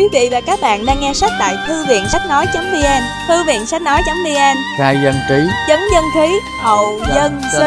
Quý vị và các bạn đang nghe sách tại thư viện sách nói.vn. Thư viện sách nói.vn, khai dân trí, chấn dân khí, hậu dân sinh.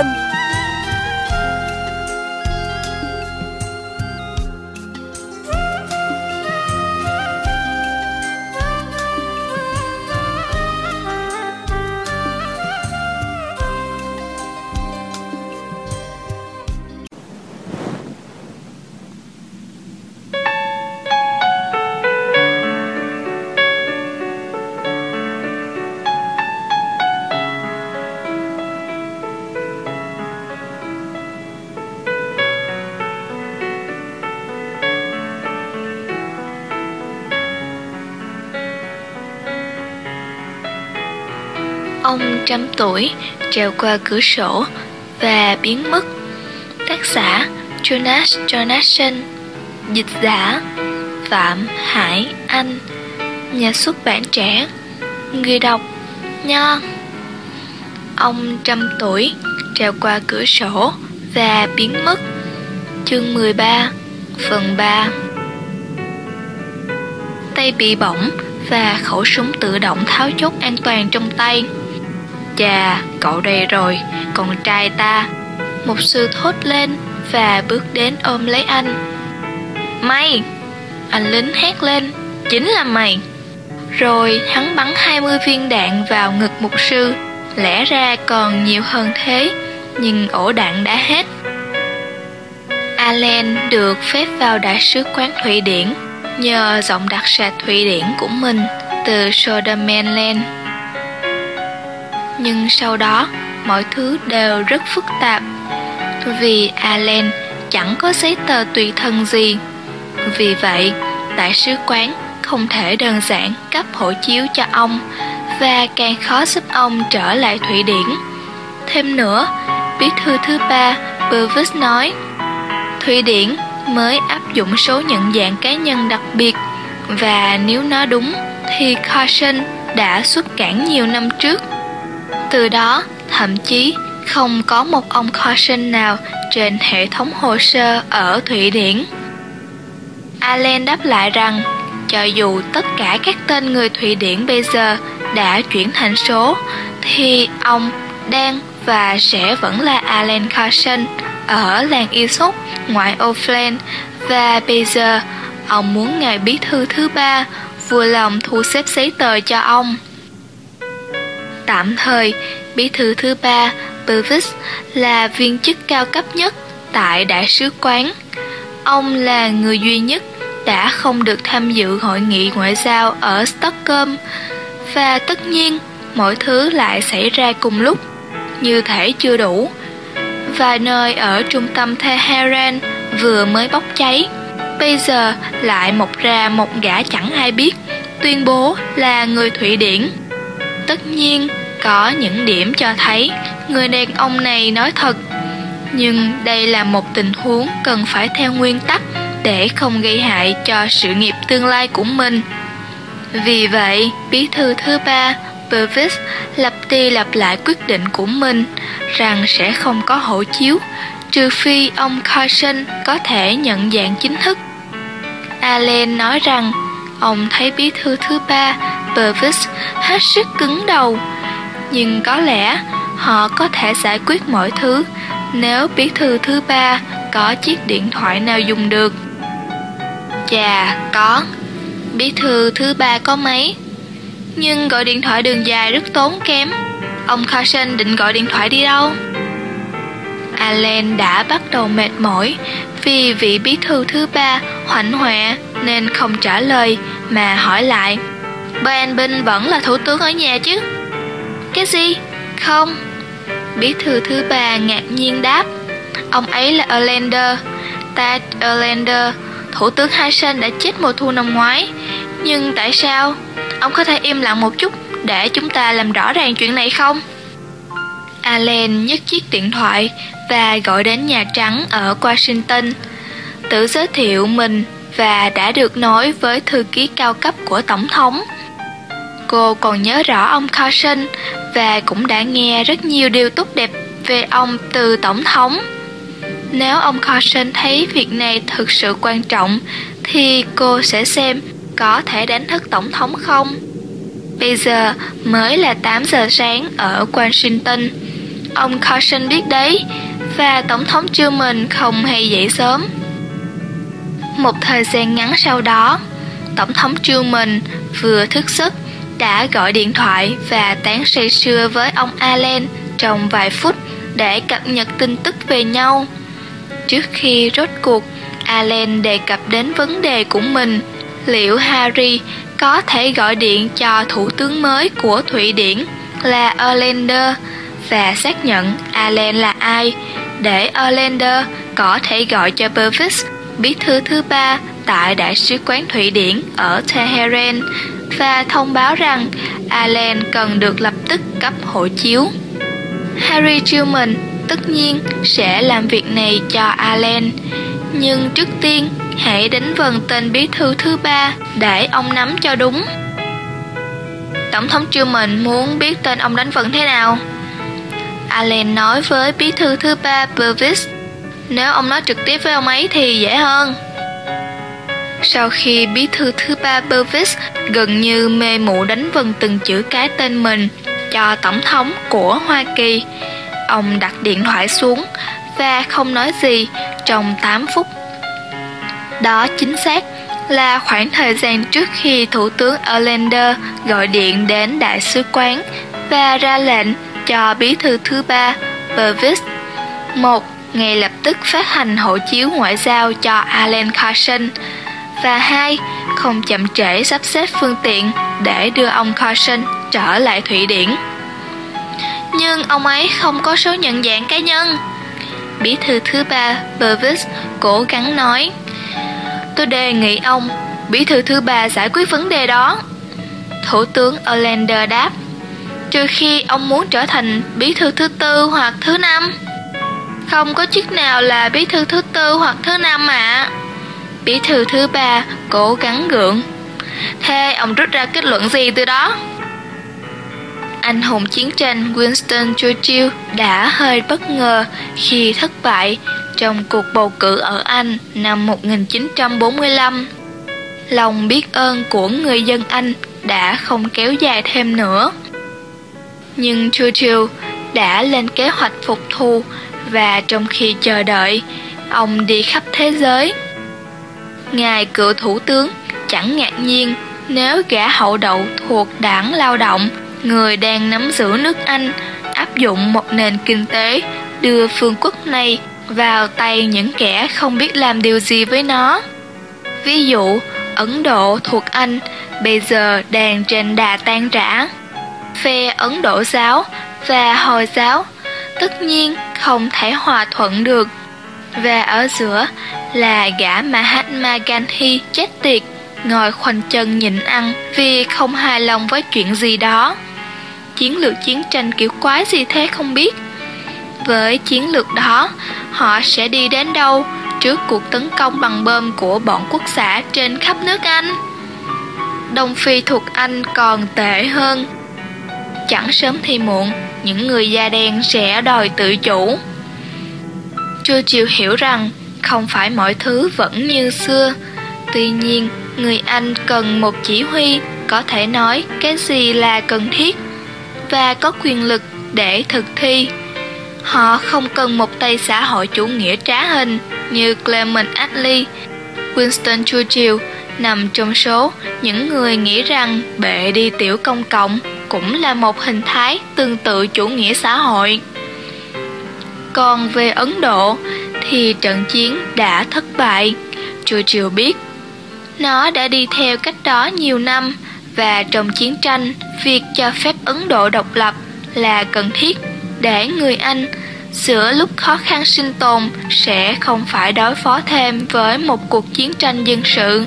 Ông trăm tuổi trèo qua cửa sổ và biến mất. Tác giả Jonas Jonasson. Dịch giả Phạm Hải Anh. Nhà xuất bản Trẻ. Người đọc Nho. Ông trăm tuổi trèo qua cửa sổ và biến mất. Chương 13, phần 3. Tay bị bỏng và khẩu súng tự động tháo chốt an toàn trong tay. Chà, cậu đây rồi, con trai ta. Một sư thốt lên và bước đến ôm lấy anh. Mày! Anh lính hét lên. Chính là mày! Rồi hắn bắn 20 viên đạn vào ngực mục sư. Lẽ ra còn nhiều hơn thế, nhưng ổ đạn đã hết. Allen được phép vào đại sứ quán Thụy Điển nhờ giọng đặc sệt Thụy Điển của mình từ Södermanland. Nhưng sau đó, mọi thứ đều rất phức tạp, vì Allen chẳng có giấy tờ tùy thân gì. Vì vậy, đại sứ quán không thể đơn giản cấp hộ chiếu cho ông, và càng khó giúp ông trở lại Thụy Điển. Thêm nữa, bí thư thứ ba Purvis nói, Thụy Điển mới áp dụng số nhận dạng cá nhân đặc biệt, và nếu nó đúng thì Carson đã xuất cảng nhiều năm trước. Từ đó, thậm chí không có một ông Carson nào trên hệ thống hồ sơ ở Thụy Điển. Allen đáp lại rằng, cho dù tất cả các tên người Thụy Điển bây giờ đã chuyển thành số, thì ông đang và sẽ vẫn là Allen Carson ở làng Isop, ngoại Oakland, và bây giờ ông muốn ngài bí thư thứ ba vui lòng thu xếp giấy tờ cho ông. Tạm thời, bí thư thứ ba Purvis là viên chức cao cấp nhất tại đại sứ quán. Ông là người duy nhất đã không được tham dự hội nghị ngoại giao ở Stockholm, và tất nhiên mọi thứ lại xảy ra cùng lúc, như thể chưa đủ. Vài nơi ở trung tâm Tehran vừa mới bốc cháy, bây giờ lại mọc ra một gã chẳng ai biết, tuyên bố là người Thụy Điển. Tất nhiên, có những điểm cho thấy người đàn ông này nói thật, nhưng đây là một tình huống cần phải theo nguyên tắc để không gây hại cho sự nghiệp tương lai của mình. Vì vậy, bí thư thứ ba Purvis lặp đi lặp lại quyết định của mình rằng sẽ không có hộ chiếu, trừ phi ông Carson có thể nhận dạng chính thức. Allen nói rằng ông thấy bí thư thứ ba Purvis hết sức cứng đầu, nhưng có lẽ họ có thể giải quyết mọi thứ nếu bí thư thứ ba có chiếc điện thoại nào dùng được. Chà, có. Bí thư thứ ba có máy, nhưng gọi điện thoại đường dài rất tốn kém. Ông Carson định gọi điện thoại đi đâu? Allen đã bắt đầu mệt mỏi vì vị bí thư thứ ba hoảng hoẹ nên không trả lời mà hỏi lại. Brian Binh vẫn là thủ tướng ở nhà chứ? Cái gì? Không. Bí thư thứ ba ngạc nhiên đáp. Ông ấy là Erlander, Tad Erlander, thủ tướng Hansen đã chết mùa thu năm ngoái. Nhưng tại sao? Ông có thể im lặng một chút để chúng ta làm rõ ràng chuyện này không? Allen nhấc chiếc điện thoại và gọi đến Nhà Trắng ở Washington, tự giới thiệu mình và đã được nói với thư ký cao cấp của Tổng thống. Cô còn nhớ rõ ông Carson và cũng đã nghe rất nhiều điều tốt đẹp về ông từ Tổng thống. Nếu ông Carson thấy việc này thực sự quan trọng thì cô sẽ xem có thể đánh thức tổng thống không? Bây giờ mới là 8 giờ sáng ở Washington. Ông Carson biết đấy, và tổng thống Truman không hay dậy sớm. Một thời gian ngắn sau đó, tổng thống Truman vừa thức giấc đã gọi điện thoại và tán say sưa với ông Allen trong vài phút để cập nhật tin tức về nhau. Trước khi rốt cuộc, Allen đề cập đến vấn đề của mình, liệu Harry có thể gọi điện cho thủ tướng mới của Thụy Điển là Erlander và xác nhận Allen là ai, để Erlander có thể gọi cho Purvis, bí thư thứ 3 tại Đại sứ quán Thụy Điển ở Tehran, và thông báo rằng Allen cần được lập tức cấp hộ chiếu. Harry Truman tất nhiên sẽ làm việc này cho Allen, nhưng trước tiên hãy đánh vần tên bí thư thứ 3 để ông nắm cho đúng. Tổng thống Truman muốn biết tên ông đánh vần thế nào? Allen nói với bí thư thứ 3 Purvis. Nếu ông nói trực tiếp với ông ấy thì dễ hơn. Sau khi bí thư thứ 3 Purvis gần như mê mụ đánh vần từng chữ cái tên mình cho tổng thống của Hoa Kỳ, ông đặt điện thoại xuống và không nói gì trong 8 phút. Đó chính xác là khoảng thời gian trước khi Thủ tướng Erlander gọi điện đến Đại sứ quán và ra lệnh cho bí thư thứ 3 Purvis, 1. Ngay lập tức phát hành hộ chiếu ngoại giao cho Alan Carson, và 2. Không chậm trễ sắp xếp phương tiện để đưa ông Carson trở lại Thụy Điển. Nhưng ông ấy không có số nhận dạng cá nhân. Bí thư thứ 3 Purvis cố gắng nói. Tôi đề nghị ông, bí thư thứ 3 giải quyết vấn đề đó. Thủ tướng Erlander đáp. Trừ khi ông muốn trở thành bí thư thứ 4 hoặc thứ 5. Không có chức nào là bí thư thứ 4 hoặc thứ 5 ạ. Bí thư thứ 3 cố gắng gượng. Thế ông rút ra kết luận gì từ đó? Anh hùng chiến tranh Winston Churchill đã hơi bất ngờ khi thất bại trong cuộc bầu cử ở Anh năm 1945. Lòng biết ơn của người dân Anh đã không kéo dài thêm nữa. Nhưng Churchill đã lên kế hoạch phục thù, và trong khi chờ đợi, ông đi khắp thế giới. Ngài cựu thủ tướng chẳng ngạc nhiên nếu gã hậu đậu thuộc đảng Lao động, người đang nắm giữ nước Anh, áp dụng một nền kinh tế đưa vương quốc này vào tay những kẻ không biết làm điều gì với nó. Ví dụ, Ấn Độ thuộc Anh bây giờ đang trên đà tan rã. Phe Ấn Độ giáo và Hồi giáo tất nhiên không thể hòa thuận được, và ở giữa là gã Mahatma Gandhi chết tiệt ngồi khoanh chân nhịn ăn vì không hài lòng với chuyện gì đó. Chiến lược chiến tranh kiểu quái gì thế không biết. Với chiến lược đó, họ sẽ đi đến đâu trước cuộc tấn công bằng bom của bọn quốc xã trên khắp nước Anh? Đông Phi thuộc Anh còn tệ hơn. Chẳng sớm thì muộn, những người da đen sẽ đòi tự chủ. Churchill hiểu rằng không phải mọi thứ vẫn như xưa. Tuy nhiên, người Anh cần một chỉ huy có thể nói cái gì là cần thiết và có quyền lực để thực thi. Họ không cần một tay xã hội chủ nghĩa trá hình như Clement Attlee. Winston Churchill nằm trong số những người nghĩ rằng bệ đi tiểu công cộng cũng là một hình thái tương tự chủ nghĩa xã hội. Còn về Ấn Độ thì trận chiến đã thất bại. Churchill biết nó đã đi theo cách đó nhiều năm, và trong chiến tranh, việc cho phép Ấn Độ độc lập là cần thiết để người Anh giữa lúc khó khăn sinh tồn sẽ không phải đối phó thêm với một cuộc chiến tranh dân sự.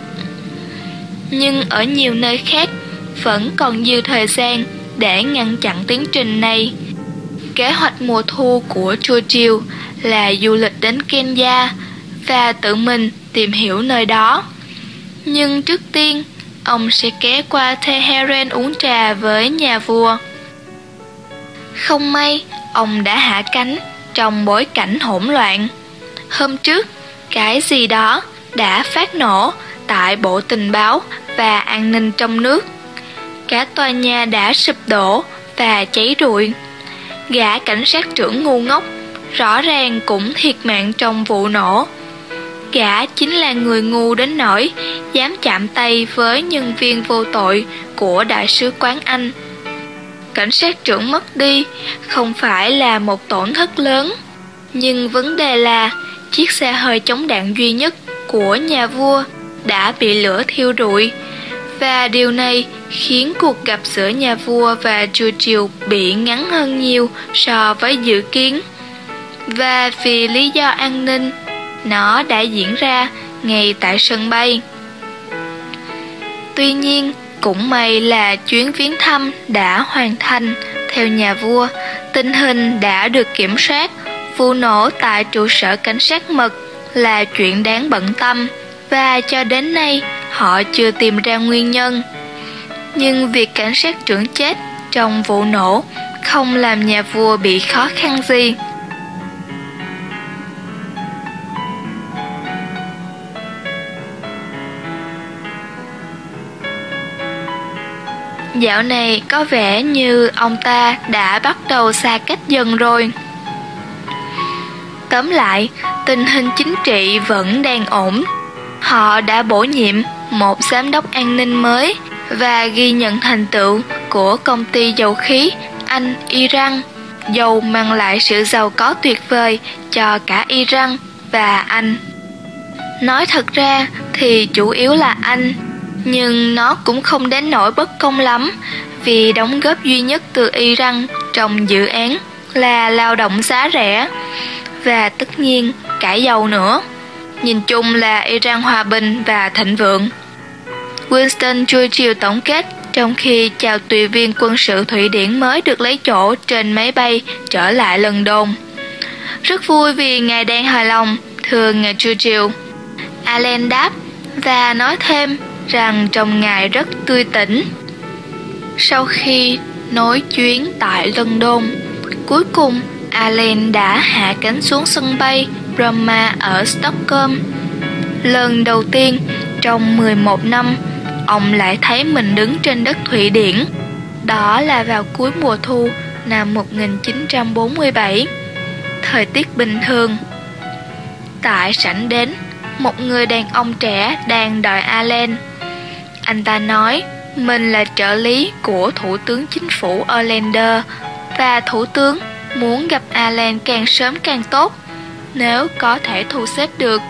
Nhưng ở nhiều nơi khác vẫn còn dư thời gian để ngăn chặn tiến trình này. Kế hoạch mùa thu của Churchill là du lịch đến Kenya và tự mình tìm hiểu nơi đó. Nhưng trước tiên, ông sẽ ghé qua Tehran uống trà với nhà vua. Không may, ông đã hạ cánh trong bối cảnh hỗn loạn. Hôm trước, cái gì đó đã phát nổ tại Bộ Tình báo và an ninh trong nước. Cả tòa nhà đã sụp đổ và cháy rụi. Gã cảnh sát trưởng ngu ngốc rõ ràng cũng thiệt mạng trong vụ nổ. Gã chính là người ngu đến nỗi dám chạm tay với nhân viên vô tội của Đại sứ quán Anh. Cảnh sát trưởng mất đi không phải là một tổn thất lớn, nhưng vấn đề là chiếc xe hơi chống đạn duy nhất của nhà vua đã bị lửa thiêu rụi, và điều này khiến cuộc gặp giữa nhà vua và Churchill bị ngắn hơn nhiều so với dự kiến. Và vì lý do an ninh, nó đã diễn ra ngay tại sân bay. Tuy nhiên, cũng may là chuyến viếng thăm đã hoàn thành. Theo nhà vua, tình hình đã được kiểm soát. Vụ nổ tại trụ sở cảnh sát mật là chuyện đáng bận tâm, và cho đến nay họ chưa tìm ra nguyên nhân. Nhưng việc cảnh sát trưởng chết trong vụ nổ không làm nhà vua bị khó khăn gì. Dạo này có vẻ như ông ta đã bắt đầu xa cách dần rồi. Tóm lại, tình hình chính trị vẫn đang ổn. Họ đã bổ nhiệm một giám đốc an ninh mới và ghi nhận thành tựu của công ty dầu khí Anh-Iran. Dầu mang lại sự giàu có tuyệt vời cho cả Iran và Anh. Nói thật ra thì chủ yếu là Anh, nhưng nó cũng không đến nỗi bất công lắm, vì đóng góp duy nhất từ Iran trong dự án là lao động giá rẻ, và tất nhiên cả dầu nữa. Nhìn chung là Iran hòa bình và thịnh vượng. Winston Churchill tổng kết trong khi chào tùy viên quân sự Thụy Điển mới được lấy chỗ trên máy bay trở lại London. Rất vui vì ngài đang hài lòng, thưa ngài Churchill. Allen đáp và nói thêm rằng trông ngài rất tươi tỉnh. Sau khi nối chuyến tại London, cuối cùng Allen đã hạ cánh xuống sân bay Bromma ở Stockholm. Lần đầu tiên trong 11 năm, ông lại thấy mình đứng trên đất Thụy Điển. Đó là vào cuối mùa thu năm 1947. Thời tiết bình thường. Tại sảnh đến, một người đàn ông trẻ đang đợi Allen. Anh ta nói mình là trợ lý của Thủ tướng Chính phủ Orlander, và Thủ tướng muốn gặp Allen càng sớm càng tốt, nếu có thể thu xếp được.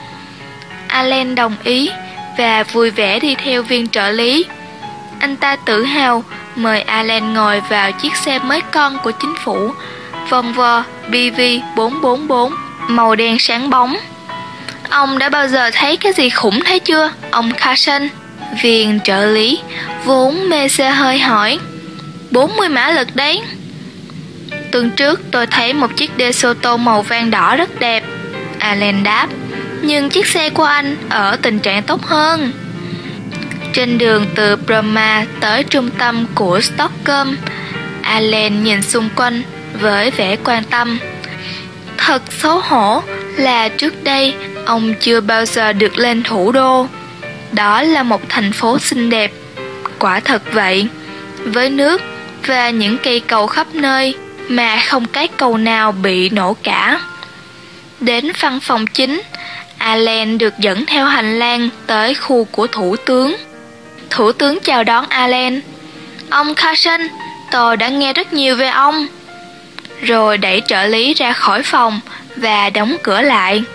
Allen đồng ý và vui vẻ đi theo viên trợ lý. Anh ta tự hào mời Allen ngồi vào chiếc xe mới con của chính phủ, Volvo BV444, màu đen sáng bóng. Ông đã bao giờ thấy cái gì khủng thế chưa, ông Carson? Viên trợ lý vốn mê xe hơi hỏi. 40 mã lực đấy. Tuần trước tôi thấy một chiếc DeSoto màu vàng đỏ rất đẹp, Allen đáp. Nhưng chiếc xe của anh ở tình trạng tốt hơn. Trên đường từ Bromma tới trung tâm của Stockholm, Allen nhìn xung quanh với vẻ quan tâm. Thật xấu hổ là trước đây ông chưa bao giờ được lên thủ đô. Đó là một thành phố xinh đẹp, quả thật vậy, với nước và những cây cầu khắp nơi mà không cái cầu nào bị nổ cả. Đến văn phòng chính, Allen được dẫn theo hành lang tới khu của thủ tướng. Thủ tướng chào đón Allen. Ông Carson, tôi đã nghe rất nhiều về ông. Rồi đẩy trợ lý ra khỏi phòng và đóng cửa lại.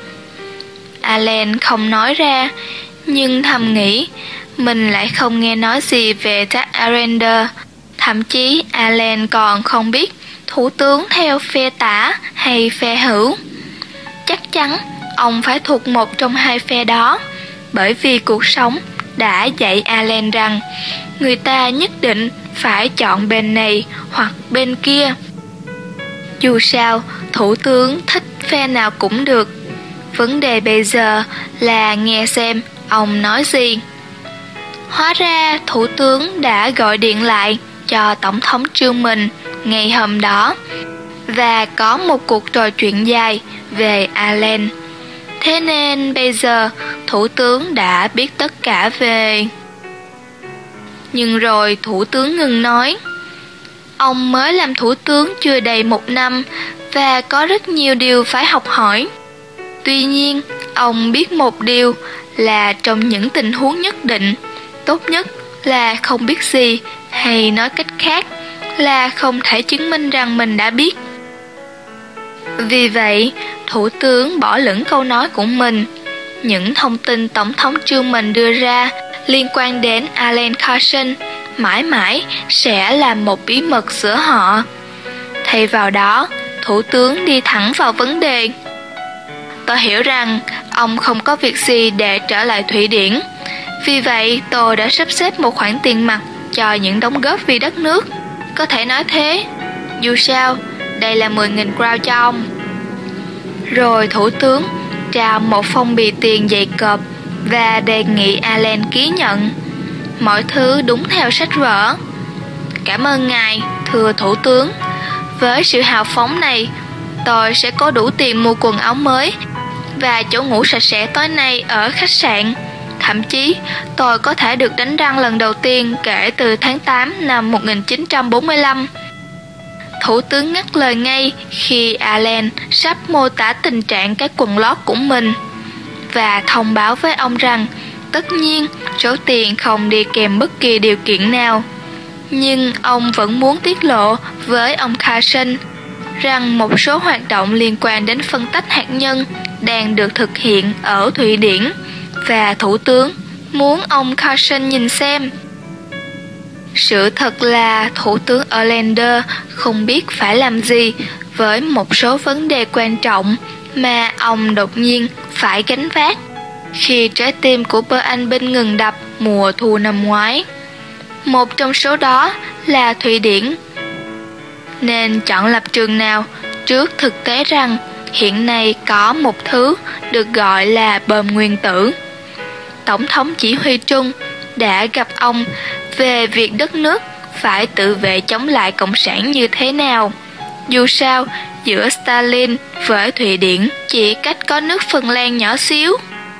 Allen không nói ra, nhưng thầm nghĩ mình lại không nghe nói gì về Jack Arender. Thậm chí Allen còn không biết thủ tướng theo phe tả hay phe hữu. Chắc chắn ông phải thuộc một trong hai phe đó, bởi vì cuộc sống đã dạy Allen rằng người ta nhất định phải chọn bên này hoặc bên kia. Dù sao, thủ tướng thích phe nào cũng được. Vấn đề bây giờ là nghe xem ông nói gì. Hóa ra thủ tướng đã gọi điện lại cho Tổng thống Truman ngày hôm đó và có một cuộc trò chuyện dài về Allen. Thế nên bây giờ thủ tướng đã biết tất cả về... Nhưng rồi thủ tướng ngừng nói. Ông mới làm thủ tướng chưa đầy 1 năm và có rất nhiều điều phải học hỏi. Tuy nhiên, ông biết một điều là trong những tình huống nhất định, tốt nhất là không biết gì, hay nói cách khác là không thể chứng minh rằng mình đã biết. Vì vậy, thủ tướng bỏ lửng câu nói của mình. Những thông tin Tổng thống Truman đưa ra liên quan đến Alan Carson mãi mãi sẽ là một bí mật giữa họ. Thay vào đó, thủ tướng đi thẳng vào vấn đề. Tôi hiểu rằng ông không có việc gì để trở lại Thụy Điển. Vì vậy, tôi đã sắp xếp một khoản tiền mặt cho những đóng góp vì đất nước. Có thể nói thế. Dù sao, đây là 10.000 crown cho ông. Rồi thủ tướng trao một phong bì tiền dày cộp và đề nghị Alan ký nhận. Mọi thứ đúng theo sách vở. Cảm ơn ngài, thưa thủ tướng. Với sự hào phóng này, tôi sẽ có đủ tiền mua quần áo mới và chỗ ngủ sạch sẽ tối nay ở khách sạn. Thậm chí, tôi có thể được đánh răng lần đầu tiên kể từ tháng 8 năm 1945. Thủ tướng ngắt lời ngay khi Alan sắp mô tả tình trạng cái quần lót của mình và thông báo với ông rằng tất nhiên số tiền không đi kèm bất kỳ điều kiện nào. Nhưng ông vẫn muốn tiết lộ với ông Carson rằng một số hoạt động liên quan đến phân tách hạt nhân đang được thực hiện ở Thụy Điển và thủ tướng muốn ông Carson nhìn xem. Sự thật là thủ tướng Erlander không biết phải làm gì với một số vấn đề quan trọng mà ông đột nhiên phải gánh vác khi trái tim của Bơ-Anh-Binh ngừng đập mùa thu năm ngoái. Một trong số đó là Thụy Điển. Nên chọn lập trường nào trước thực tế rằng hiện nay có một thứ được gọi là bom nguyên tử. Tổng thống chỉ huy Trung đã gặp ông về việc đất nước phải tự vệ chống lại Cộng sản như thế nào. Dù sao, giữa Stalin với Thụy Điển chỉ cách có nước Phần Lan nhỏ xíu.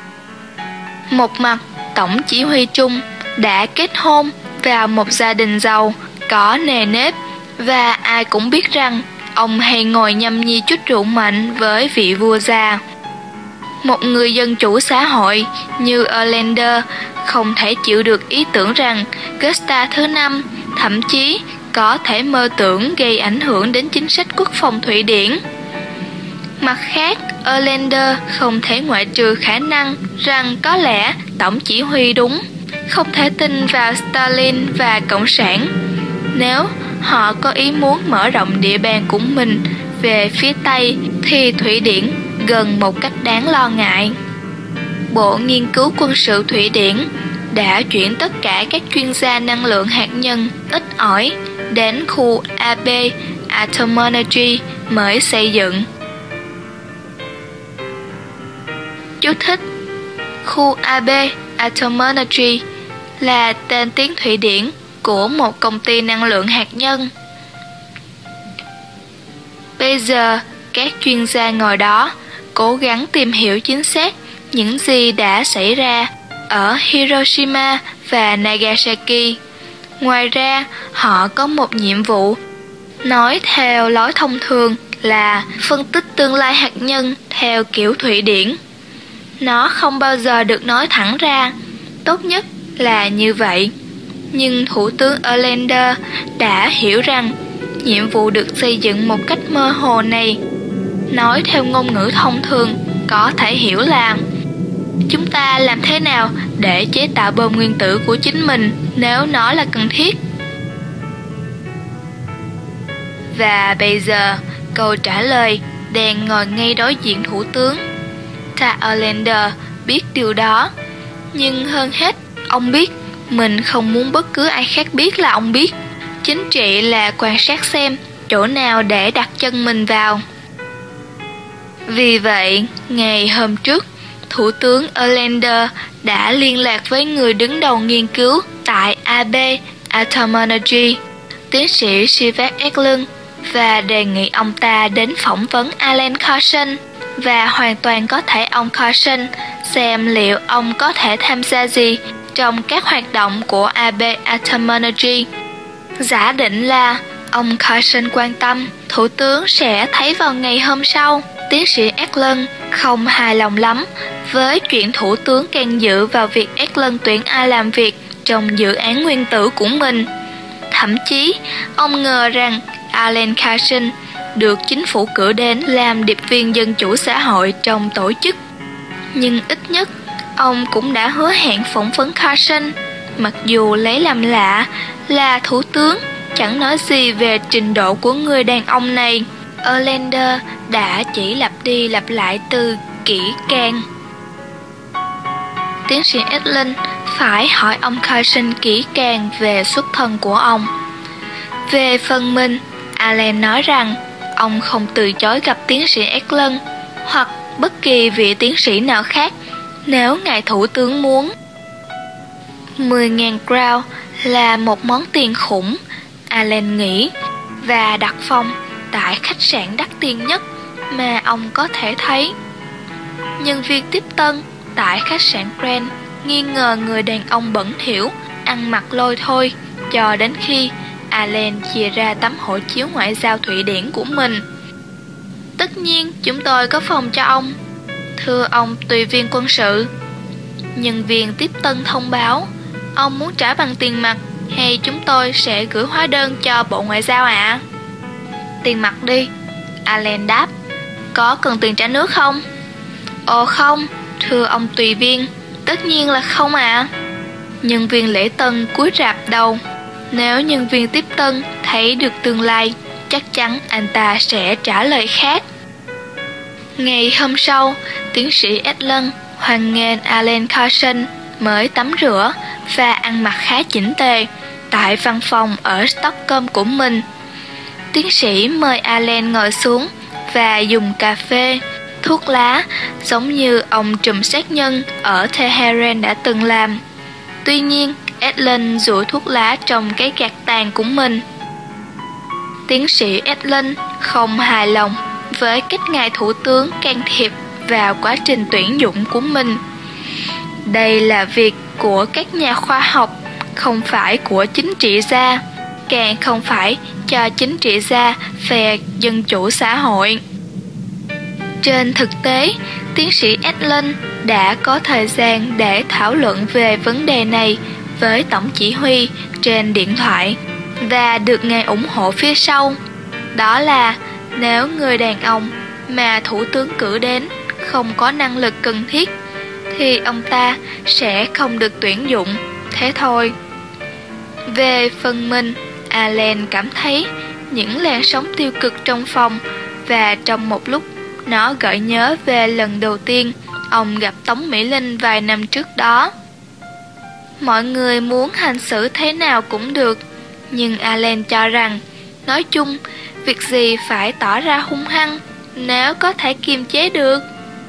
Một mặt, Tổng chỉ huy Trung đã kết hôn vào một gia đình giàu, có nề nếp, và ai cũng biết rằng ông hay ngồi nhâm nhi chút rượu mạnh với vị vua già. Một người dân chủ xã hội như Erlander không thể chịu được ý tưởng rằng Gustav thứ 5 thậm chí có thể mơ tưởng gây ảnh hưởng đến chính sách quốc phòng Thụy Điển. Mặt khác, Erlander không thể ngoại trừ khả năng rằng có lẽ tổng chỉ huy đúng, không thể tin vào Stalin và Cộng sản. Nếu họ có ý muốn mở rộng địa bàn của mình về phía Tây thì Thụy Điển gần một cách đáng lo ngại. Bộ Nghiên cứu Quân sự Thụy Điển đã chuyển tất cả các chuyên gia năng lượng hạt nhân ít ỏi đến khu AB Atomenergy mới xây dựng. Chú thích: khu AB Atomenergy là tên tiếng Thụy Điển của một công ty năng lượng hạt nhân. Bây giờ, các chuyên gia ngồi đó cố gắng tìm hiểu chính xác những gì đã xảy ra ở Hiroshima và Nagasaki. Ngoài ra, họ có một nhiệm vụ, nói theo lối thông thường là phân tích tương lai hạt nhân theo kiểu Thụy Điển. Nó không bao giờ được nói thẳng ra, tốt nhất là như vậy. Nhưng Thủ tướng Erlander đã hiểu rằng nhiệm vụ được xây dựng một cách mơ hồ này, nói theo ngôn ngữ thông thường, có thể hiểu là chúng ta làm thế nào để chế tạo bom nguyên tử của chính mình nếu nó là cần thiết. Và bây giờ, câu trả lời đang ngồi ngay đối diện thủ tướng. Ta Erlander biết điều đó, nhưng hơn hết, ông biết mình không muốn bất cứ ai khác biết là ông biết. Chính trị là quan sát xem chỗ nào để đặt chân mình vào. Vì vậy, ngày hôm trước, Thủ tướng Erlander đã liên lạc với người đứng đầu nghiên cứu tại AB Atomenergy, tiến sĩ Sivak Eklund, và đề nghị ông ta đến phỏng vấn Alan Carson, và hoàn toàn có thể ông Carson xem liệu ông có thể tham gia gì trong các hoạt động của AB Atom Energy. Giả định là ông Carson quan tâm, Thủ tướng sẽ thấy vào ngày hôm sau. Tiến sĩ Eklund không hài lòng lắm với chuyện Thủ tướng can dự vào việc Eklund tuyển ai làm việc trong dự án nguyên tử của mình. Thậm chí, ông ngờ rằng Alan Carson được chính phủ cử đến làm điệp viên dân chủ xã hội trong tổ chức. Nhưng ít nhất, ông cũng đã hứa hẹn phỏng vấn Carson, mặc dù lấy làm lạ là Thủ tướng chẳng nói gì về trình độ của người đàn ông này. Erlander đã chỉ lặp đi lặp lại từ kỹ càng. Tiến sĩ Eklund phải hỏi ông Carson kỹ càng về xuất thân của ông. Về phần mình, Allen nói rằng ông không từ chối gặp tiến sĩ Eklund hoặc bất kỳ vị tiến sĩ nào khác nếu ngài thủ tướng muốn. 10.000 crown là một món tiền khủng, Allen nghĩ, và đặt phòng tại khách sạn đắt tiền nhất mà ông có thể thấy. Nhân viên tiếp tân tại khách sạn Grand nghi ngờ người đàn ông bẩn thỉu, ăn mặc lôi thôi, cho đến khi Allen chia ra tấm hộ chiếu ngoại giao Thụy Điển của mình. Tất nhiên chúng tôi có phòng cho ông, thưa ông tùy viên quân sự. Nhân viên tiếp tân thông báo, ông muốn trả bằng tiền mặt hay chúng tôi sẽ gửi hóa đơn cho Bộ Ngoại giao ạ? Tiền mặt đi, Allen đáp. Có cần tiền trả nước không? Ồ không, thưa ông tùy viên, tất nhiên là không ạ. Nhân viên lễ tân cúi rạp đầu. Nếu nhân viên tiếp tân thấy được tương lai, chắc chắn anh ta sẽ trả lời khác. Ngày hôm sau, tiến sĩ Eklund hoan nghênh Alan Carson mới tắm rửa và ăn mặc khá chỉnh tề tại văn phòng ở Stockholm của mình. Tiến sĩ mời Alan ngồi xuống và dùng cà phê, thuốc lá giống như ông trùm sát nhân ở Tehran đã từng làm. Tuy nhiên, Eklund rủi thuốc lá trong cái gạt tàn của mình. Tiến sĩ Eklund không hài lòng với cách ngài thủ tướng can thiệp vào quá trình tuyển dụng của mình. Đây là việc của các nhà khoa học, không phải của chính trị gia, càng không phải cho chính trị gia phe dân chủ xã hội. Trên thực tế, tiến sĩ Eklund đã có thời gian để thảo luận về vấn đề này với tổng chỉ huy trên điện thoại và được ngài ủng hộ phía sau. Đó là nếu người đàn ông mà thủ tướng cử đến không có năng lực cần thiết thì ông ta sẽ không được tuyển dụng, thế thôi. Về phần mình, Allen cảm thấy những làn sóng tiêu cực trong phòng, và trong một lúc nó gợi nhớ về lần đầu tiên ông gặp Tống Mỹ Linh vài năm trước đó. Mọi người muốn hành xử thế nào cũng được, nhưng Allen cho rằng nói chung việc gì phải tỏ ra hung hăng nếu có thể kiềm chế được.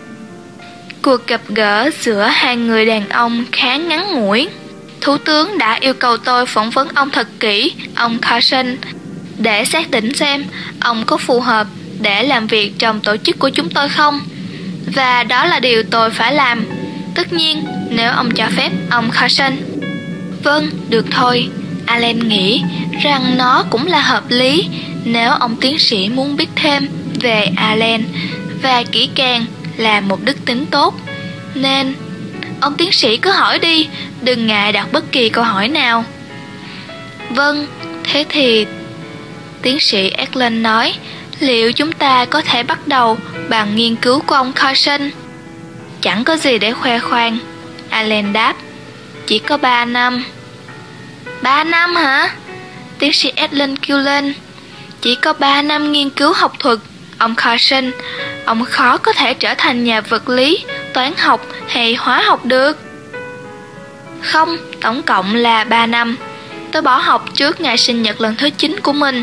Cuộc gặp gỡ giữa hai người đàn ông khá ngắn ngủi. Thủ tướng đã yêu cầu tôi phỏng vấn ông thật kỹ, ông Carson, để xác định xem ông có phù hợp để làm việc trong tổ chức của chúng tôi không. Và đó là điều tôi phải làm. Tất nhiên, nếu ông cho phép, ông Carson. Vâng, được thôi. Allen nghĩ rằng nó cũng là hợp lý nếu ông tiến sĩ muốn biết thêm về Allen và kỹ càng là một đức tính tốt. Nên, ông tiến sĩ cứ hỏi đi, đừng ngại đặt bất kỳ câu hỏi nào. Vâng, thế thì tiến sĩ Eklund nói, liệu chúng ta có thể bắt đầu bằng nghiên cứu của ông Carson? Chẳng có gì để khoe khoang, Allen đáp. Chỉ có 3 năm. 3 năm hả? Tiến sĩ Eklund kêu lên. Chỉ có 3 năm nghiên cứu học thuật, ông Carson. Ông khó có thể trở thành nhà vật lý, toán học hay hóa học được. Không, tổng cộng là 3 năm. Tôi bỏ học trước ngày sinh nhật lần thứ 9 của mình.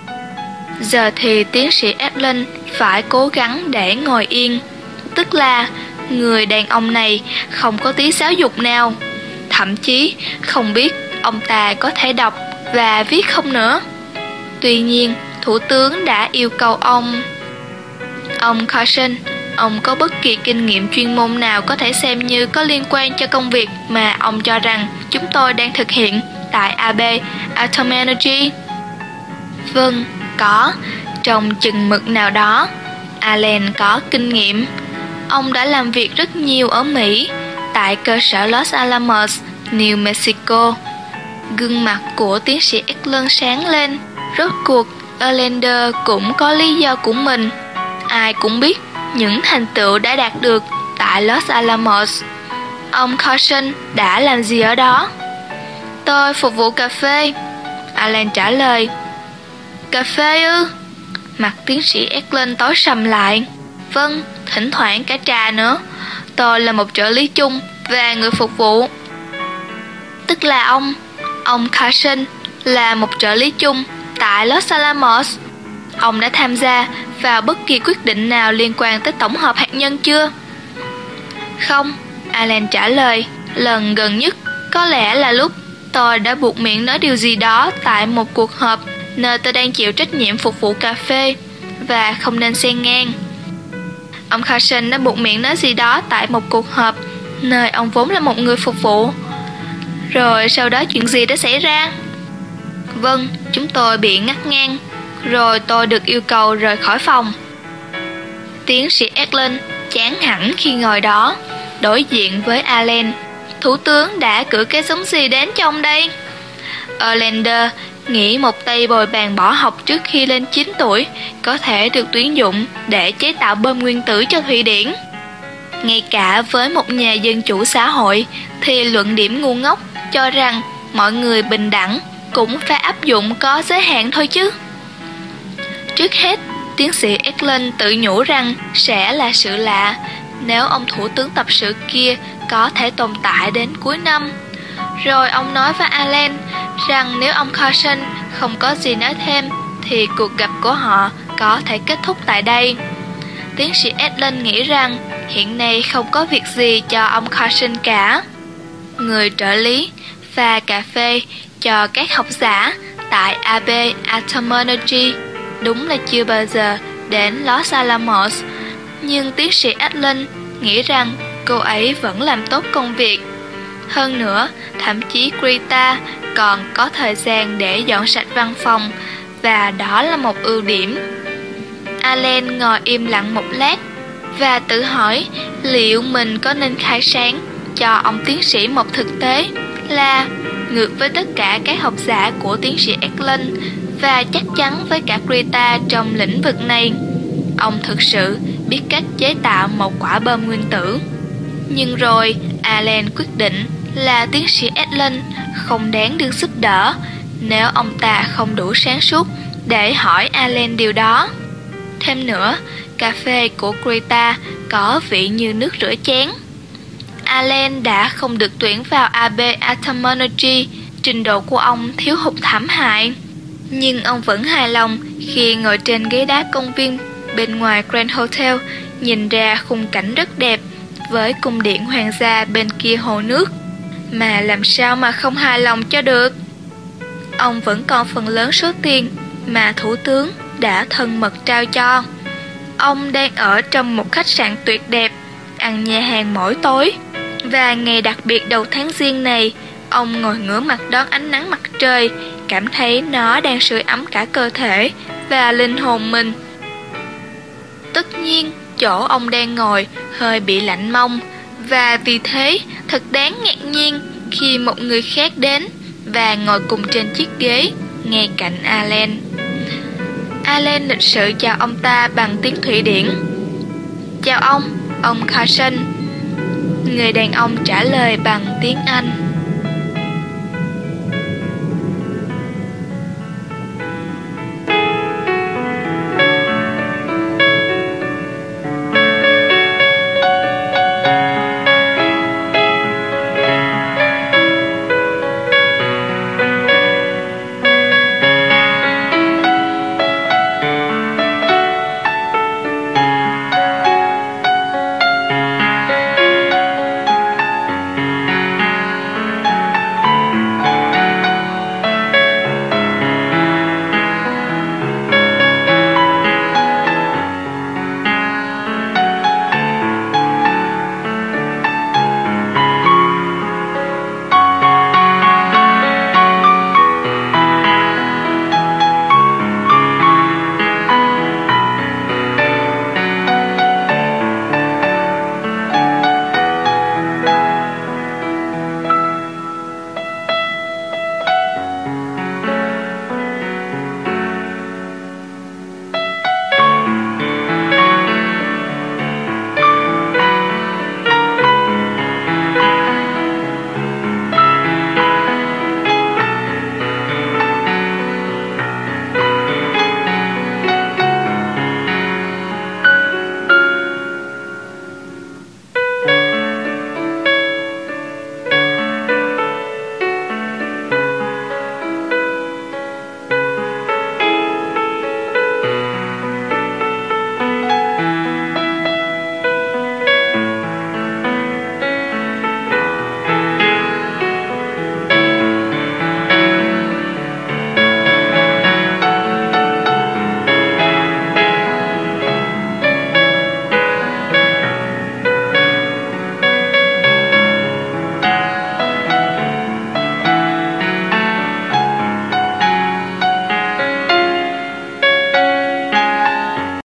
Giờ thì tiến sĩ Eklund phải cố gắng để ngồi yên. Tức là người đàn ông này không có tí giáo dục nào. Thậm chí không biết ông ta có thể đọc và viết không nữa. Tuy nhiên, thủ tướng đã yêu cầu ông Carson, ông có bất kỳ kinh nghiệm chuyên môn nào có thể xem như có liên quan cho công việc mà ông cho rằng chúng tôi đang thực hiện tại AB Atom Energy? Vâng, có. Trong chừng mực nào đó, Allen có kinh nghiệm. Ông đã làm việc rất nhiều ở Mỹ, tại cơ sở Los Alamos, New Mexico. Gương mặt của tiến sĩ Eklund sáng lên. Rốt cuộc, Erlander cũng có lý do của mình. Ai cũng biết những thành tựu đã đạt được tại Los Alamos. Ông Carson đã làm gì ở đó? Tôi phục vụ cà phê, Allen trả lời. Cà phê ư? Mặt tiến sĩ Eklund tối sầm lại. Vâng, thỉnh thoảng cả trà nữa. Tôi là một trợ lý chung và người phục vụ. Tức là ông Carson là một trợ lý chung tại Los Alamos. Ông đã tham gia vào bất kỳ quyết định nào liên quan tới tổng hợp hạt nhân chưa? Không, Allen trả lời. Lần gần nhất có lẽ là lúc tôi đã buộc miệng nói điều gì đó tại một cuộc họp nơi tôi đang chịu trách nhiệm phục vụ cà phê và không nên xen ngang. Ông Carson đã buộc miệng nói gì đó tại một cuộc họp nơi ông vốn là một người phục vụ. Rồi sau đó chuyện gì đã xảy ra? Vâng, chúng tôi bị ngắt ngang. Rồi tôi được yêu cầu rời khỏi phòng. Tiến sĩ Eklund chán hẳn khi ngồi đó, đối diện với Allen. Thủ tướng đã cử cái giống gì đến cho ông đây? Erlander nghĩ một tay bồi bàn bỏ học trước khi lên 9 tuổi có thể được tuyển dụng để chế tạo bom nguyên tử cho Thụy Điển. Ngay cả với một nhà dân chủ xã hội thì luận điểm ngu ngốc cho rằng mọi người bình đẳng cũng phải áp dụng có giới hạn thôi chứ. Trước hết, tiến sĩ Eklund tự nhủ rằng sẽ là sự lạ nếu ông thủ tướng tập sự kia có thể tồn tại đến cuối năm. Rồi ông nói với Allen rằng nếu ông Carson không có gì nói thêm thì cuộc gặp của họ có thể kết thúc tại đây. Tiến sĩ Eklund nghĩ rằng hiện nay không có việc gì cho ông Carson cả. Người trợ lý pha cà phê cho các học giả tại AB Atom Energy đúng là chưa bao giờ đến Los Alamos. Nhưng tiến sĩ Eklund nghĩ rằng cô ấy vẫn làm tốt công việc. Hơn nữa, thậm chí Greta còn có thời gian để dọn sạch văn phòng, và đó là một ưu điểm. Allen ngồi im lặng một lát và tự hỏi liệu mình có nên khai sáng cho ông tiến sĩ một thực tế là ngược với tất cả các học giả của tiến sĩ Eklund và chắc chắn với cả Greta trong lĩnh vực này. Ông thực sự biết cách chế tạo một quả bom nguyên tử. Nhưng rồi Allen quyết định là tiến sĩ Eklund không đáng được giúp đỡ nếu ông ta không đủ sáng suốt để hỏi Allen điều đó. Thêm nữa, cà phê của Greta có vị như nước rửa chén. Allen đã không được tuyển vào AB Atom Energy, trình độ của ông thiếu hụt thảm hại. Nhưng ông vẫn hài lòng khi ngồi trên ghế đá công viên bên ngoài Grand Hotel, nhìn ra khung cảnh rất đẹp với cung điện hoàng gia bên kia hồ nước. Mà làm sao mà không hài lòng cho được? Ông vẫn còn phần lớn số tiền mà thủ tướng đã thân mật trao cho. Ông đang ở trong một khách sạn tuyệt đẹp, ăn nhà hàng mỗi tối. Và ngày đặc biệt đầu tháng Giêng này, ông ngồi ngửa mặt đón ánh nắng mặt trời, cảm thấy nó đang sưởi ấm cả cơ thể và linh hồn mình. Tất nhiên, chỗ ông đang ngồi hơi bị lạnh mông, và vì thế thật đáng ngạc nhiên khi một người khác đến và ngồi cùng trên chiếc ghế ngay cạnh Allen. Allen lịch sự chào ông ta bằng tiếng Thụy Điển. Chào ông Carson. Người đàn ông trả lời bằng tiếng Anh.